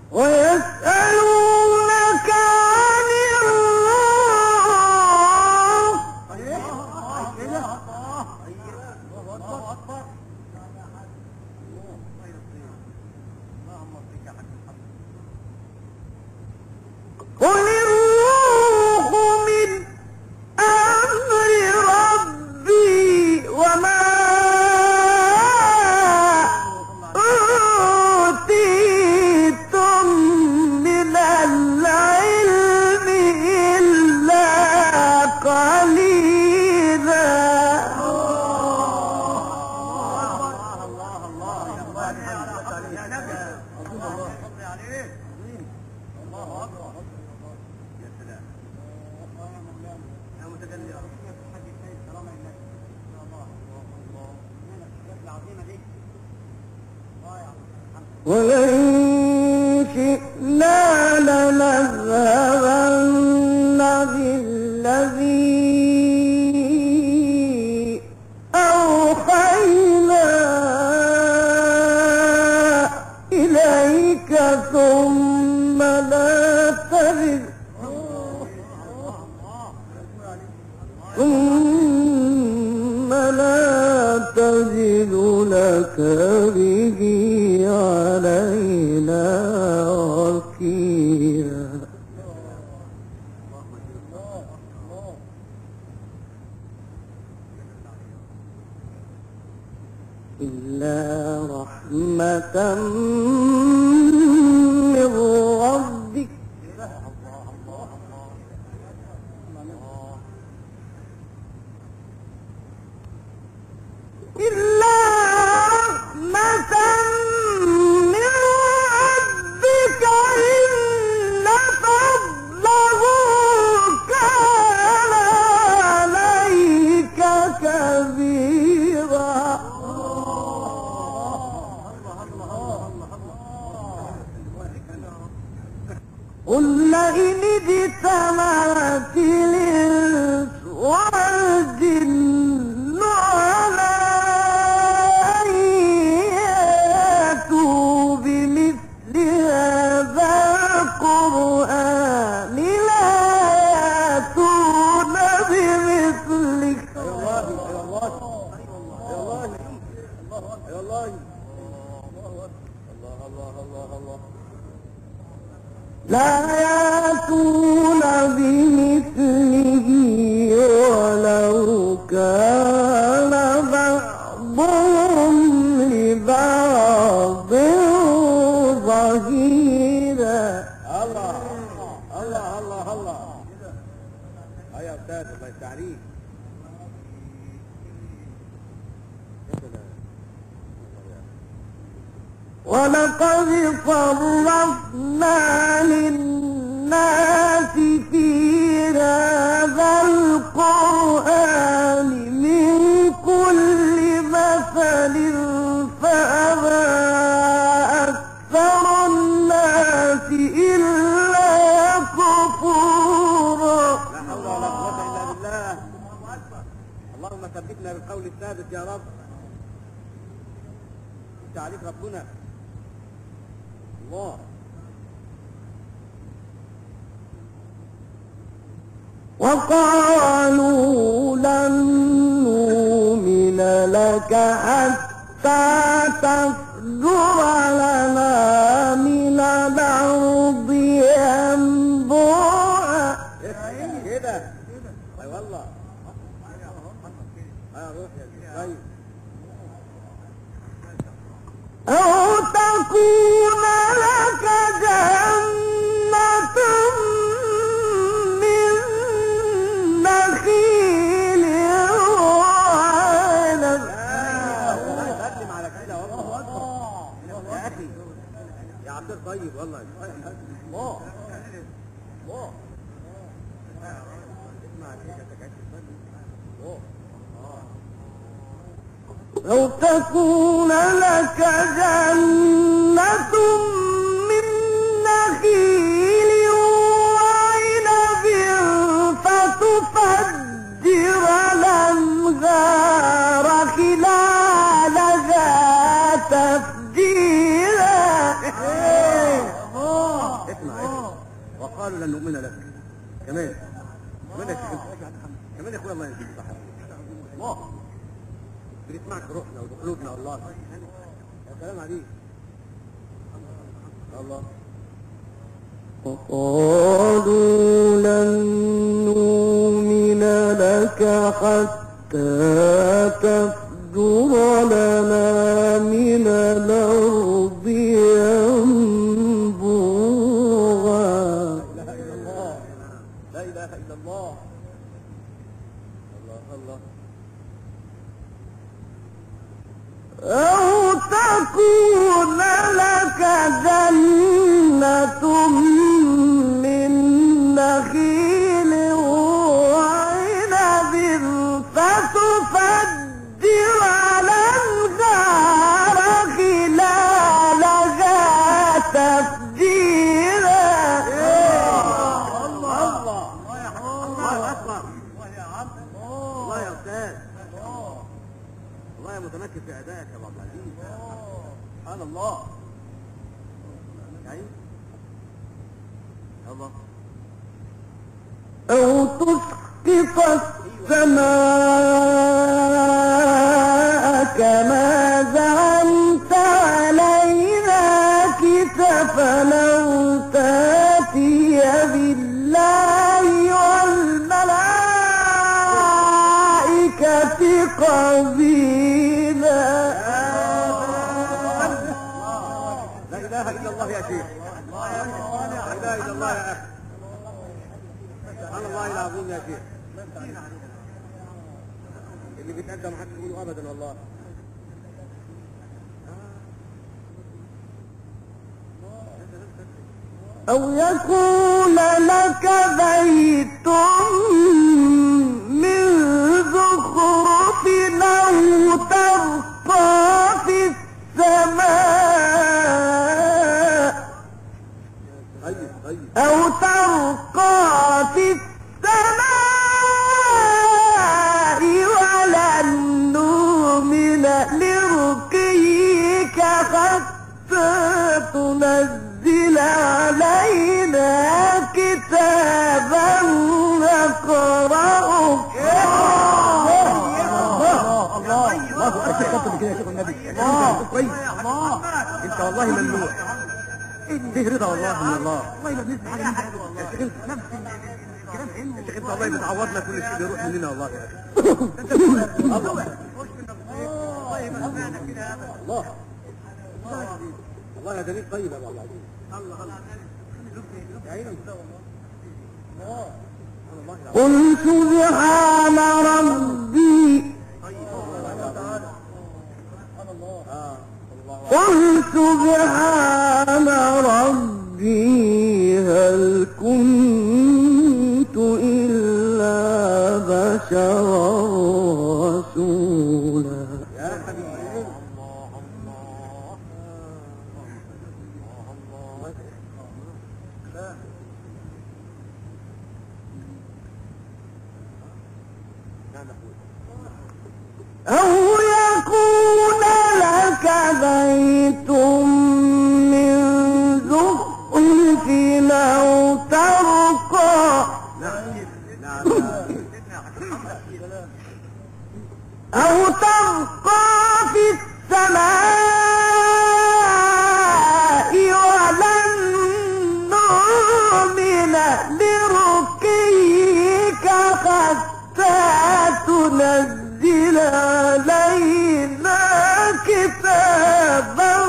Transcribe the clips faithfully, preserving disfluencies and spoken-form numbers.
ويسألونك عن الروح قل الروح من أمر ربي وما أوتيتم من العلم إلا قليلا. ولئن شئنا لنذهبن بالذي أوحينا إليك ثم لا تجد ثم لا تجد لك به علينا وكيلا. إلا رحمة من ربك إلا رحمة من ربك إن فضله كان عليك كبيرا. قل لئن اجتمعت الإنس والجن على أن يأتوا بمثل هذا القرآن لا يأتون بمثله لا يأتون بمثله ولو كان بعضهم لبعض ظهيرا. الله الله الله الله. يا أستاذ الله يستعليك. ولقد صرفنا للناس في هذا القرآن من كل مثل فأبى أكثر الناس إلا كفورا. لا حول ولا قوة إلا بالله. اللهم ثبتنا بالقول الثابت يا رب. تعريف ربنا الله. وقالوا لن نؤمن لك حتى تفجر لنا من الأرض ينبوعا. كده اي والله. اه روح يا طيب. أو تكون لك جنة من نخيل وعنب. سلم على كده والله يا أخي يا عبد طيب والله. الله الله اسمع أو تكون لك جنة من نخيل وعنب فتفجر الأنهار خلالها تفجيرا. لن نؤمن لك. كمان كمان يا شيخ، كمان يا اخويا الله يهديك صح. الله بنسمعك روحنا وقلوبنا الله. يا سلام عليك الله. وقالوا لن نؤمن لك حتى تفجر لنا من الأرض ينبوعا. لا إله إلا الله، لا إله إلا الله. الله الله. أو تكون لك جنة من نخيل وعنب فتفجر الأنهار خلالها تفجيرا. الله الله الله أكبر. الله يا عم، الله يا أستاذ، الله يا متمكن في أدائك يا عبد العزيز. سبحان الله. يعني الله. أو تسقط السماء كما زعمت علينا كسفا أو تأتي بالله والملائكة قبيلا. لا إله إلا الله يا شيخ، لا إله إلا الله يا أخي. سبحان الله العظيم يا شيخ. اللي بيتقدم حد يقوله أبدا والله. أو يكون لك بيت من زخرف أو ترقى في السماء طيب طيب. أو ترقى في السماء ولن نؤمن لرقيك حتى تنزل علينا كتابا نقرأه. الله الله أشيخ خطب كده يا شيخ النبي. الله كويس. الله أنت والله ممنوع. فيه رضا والله من الله. والله ما بنسمع حاجة من حاجة والله. يا شيخ انت نفس الكلام علمي. يا شيخ انت والله بتعوضنا كل شيء بيروح مننا والله يا اخي. الله الله الله يا دليل طيب يا ابو عبد العزيز. الله الله يا عيني الله. قل سبحان ربي قل سبحان ربي هل كنت إلا بشرا رسولا. يا حبيبي أو يكون لك بيت من زخرف أو ترقى أو ترقى في السماء ولن نؤمن لرقيك حتى تنزل علينا كتابا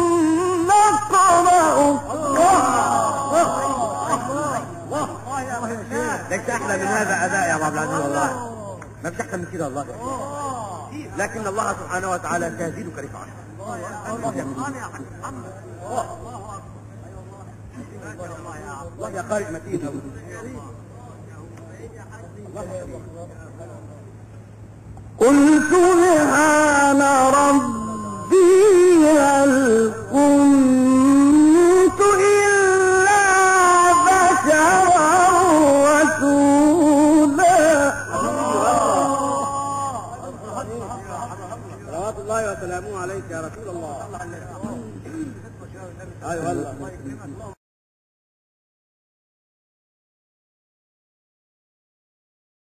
نقرأه. ليس احلى من هذا اداء يا ابو عبد العزيز والله. ما فيش احسن من كده والله. لكن الله سبحانه وتعالى سيزيدك رفعه. الله يا خالد متين. قل سبحان ربي هل كنت إلا بشرا رسولا. صلوات الله وسلامه عليك يا رسول الله. ايوه والله